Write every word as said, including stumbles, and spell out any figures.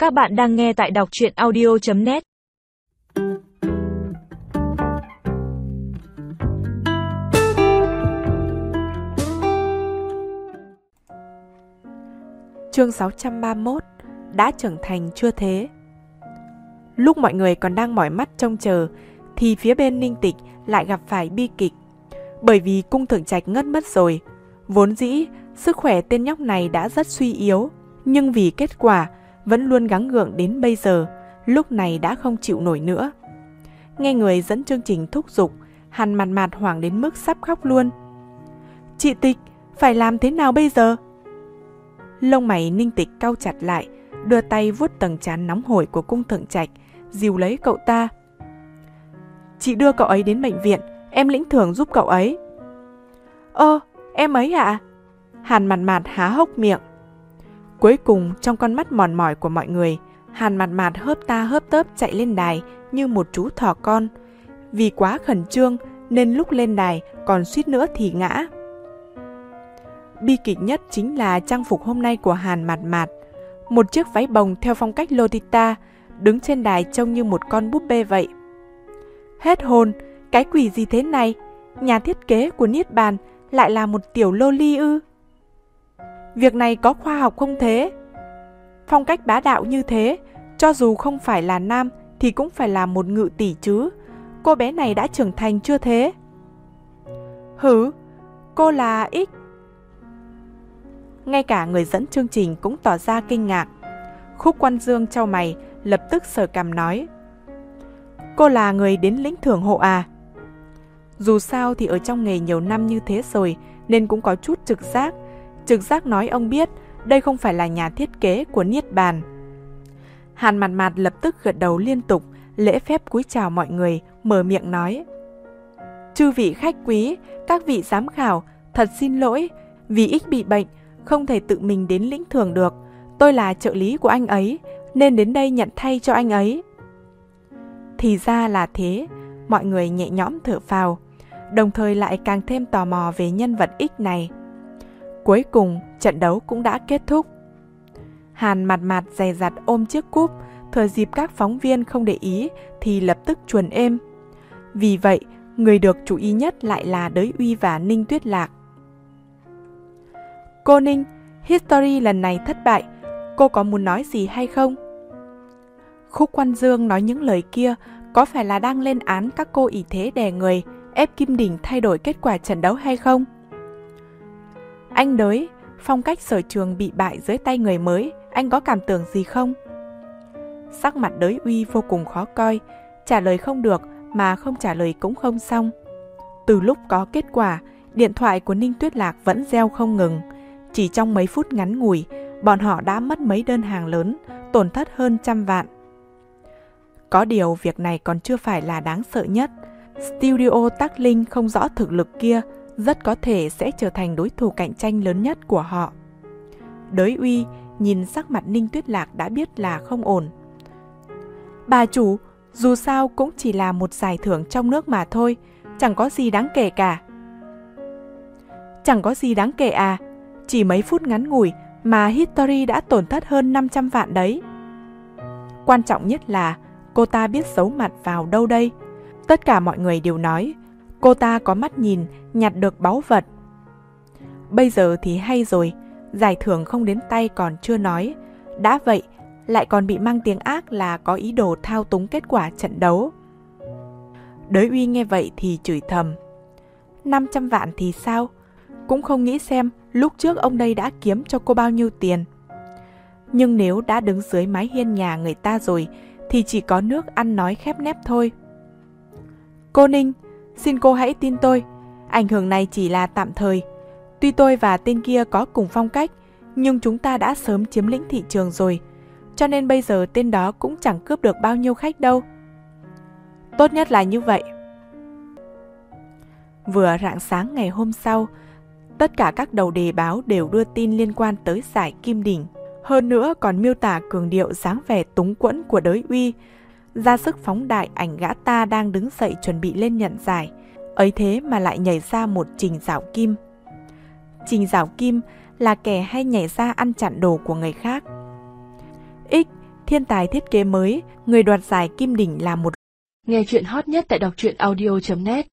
Các bạn đang nghe tại đọc truyện audio chấm net. Chương sáu trăm ba mươi mốt. Đã trưởng thành chưa thế? Lúc mọi người còn đang mỏi mắt trông chờ thì phía bên Ninh Tịch lại gặp phải bi kịch. Bởi vì cung thượng trạch ngất mất rồi. Vốn dĩ sức khỏe tên nhóc này đã rất suy yếu, nhưng vì kết quả vẫn luôn gắng gượng đến bây giờ, lúc này đã không chịu nổi nữa. Nghe người dẫn chương trình thúc giục, hắn mặt mặt hoảng đến mức sắp khóc luôn. Chị Tịch, phải làm thế nào bây giờ? Lông mày Ninh Tịch cau chặt lại, đưa tay vuốt tầng trán nóng hổi của cung thượng trạch, dìu lấy cậu ta. Chị đưa cậu ấy đến bệnh viện, em lĩnh thưởng giúp cậu ấy. Ơ, em ấy ạ? À? Hàn mặt mặt há hốc miệng. Cuối cùng trong con mắt mòn mỏi của mọi người, Hàn mặt mặt hớp ta hớp tớp chạy lên đài như một chú thỏ con. Vì quá khẩn trương nên lúc lên đài còn suýt nữa thì ngã. Bi kịch nhất chính là trang phục hôm nay của Hàn mặt mặt. Một chiếc váy bồng theo phong cách Lolita, đứng trên đài trông như một con búp bê vậy. Hết hồn, cái quỷ gì thế này? Nhà thiết kế của Niết Bàn lại là một tiểu loli ư? Việc này có khoa học không thế? Phong cách bá đạo như thế, cho dù không phải là nam thì cũng phải là một ngự tỷ chứ. Cô bé này đã trưởng thành chưa thế? Hử, cô là X. Ngay cả người dẫn chương trình cũng tỏ ra kinh ngạc. Khúc Quan Dương chau mày, lập tức sờ cằm nói: Cô là người đến lĩnh thưởng hộ à? Dù sao thì ở trong nghề nhiều năm như thế rồi nên cũng có chút trực giác. Trực giác nói ông biết đây không phải là nhà thiết kế của Niết Bàn. Hàn mặt mặt lập tức gật đầu liên tục, lễ phép cúi chào mọi người, mở miệng nói: Chư vị khách quý, các vị giám khảo, thật xin lỗi, vì X bị bệnh, không thể tự mình đến lĩnh thưởng được. Tôi là trợ lý của anh ấy, nên đến đây nhận thay cho anh ấy. Thì ra là thế, mọi người nhẹ nhõm thở phào, đồng thời lại càng thêm tò mò về nhân vật X này. Cuối cùng, trận đấu cũng đã kết thúc. Hàn mặt mặt dè dặt ôm chiếc cúp, thừa dịp các phóng viên không để ý thì lập tức chuồn êm. Vì vậy, người được chú ý nhất lại là Đới Uy và Ninh Tuyết Lạc. Cô Ninh, History lần này thất bại, cô có muốn nói gì hay không? Khúc Quan Dương nói những lời kia có phải là đang lên án các cô ỷ thế đè người, ép Kim Đình thay đổi kết quả trận đấu hay không? Anh Đới, phong cách sở trường bị bại dưới tay người mới, anh có cảm tưởng gì không? Sắc mặt Đới Uy vô cùng khó coi, trả lời không được mà không trả lời cũng không xong. Từ lúc có kết quả, điện thoại của Ninh Tuyết Lạc vẫn reo không ngừng. Chỉ trong mấy phút ngắn ngủi, bọn họ đã mất mấy đơn hàng lớn, tổn thất hơn trăm vạn. Có điều việc này còn chưa phải là đáng sợ nhất. Studio Tắc Linh không rõ thực lực kia rất có thể sẽ trở thành đối thủ cạnh tranh lớn nhất của họ. Đới Uy nhìn sắc mặt Ninh Tuyết Lạc đã biết là không ổn. Bà chủ, dù sao cũng chỉ là một giải thưởng trong nước mà thôi, chẳng có gì đáng kể cả. Chẳng có gì đáng kể à? Chỉ mấy phút ngắn ngủi mà History đã tổn thất hơn năm trăm vạn đấy. Quan trọng nhất là cô ta biết giấu mặt vào đâu đây. Tất cả mọi người đều nói cô ta có mắt nhìn, nhặt được báu vật. Bây giờ thì hay rồi, giải thưởng không đến tay còn chưa nói, đã vậy lại còn bị mang tiếng ác là có ý đồ thao túng kết quả trận đấu. Đới Uy nghe vậy thì chửi thầm: năm trăm vạn thì sao? Cũng không nghĩ xem lúc trước ông đây đã kiếm cho cô bao nhiêu tiền. Nhưng nếu đã đứng dưới mái hiên nhà người ta rồi thì chỉ có nước ăn nói khép nép thôi. Cô Ninh, xin cô hãy tin tôi, ảnh hưởng này chỉ là tạm thời. Tuy tôi và tên kia có cùng phong cách, nhưng chúng ta đã sớm chiếm lĩnh thị trường rồi, cho nên bây giờ tên đó cũng chẳng cướp được bao nhiêu khách đâu. Tốt nhất là như vậy. Vừa rạng sáng ngày hôm sau, tất cả các đầu đề báo đều đưa tin liên quan tới giải Kim Đình. Hơn nữa còn miêu tả cường điệu dáng vẻ túng quẫn của Đới Uy, ra sức phóng đại ảnh gã ta đang đứng dậy chuẩn bị lên nhận giải. Ấy thế mà lại nhảy ra một Trình Giảo Kim. Trình Giảo Kim là kẻ hay nhảy ra ăn chặn đồ của người khác. X thiên tài thiết kế mới, người đoạt giải Kim Đỉnh là một. Nghe chuyện hot nhất tại đọc truyện audio chấm net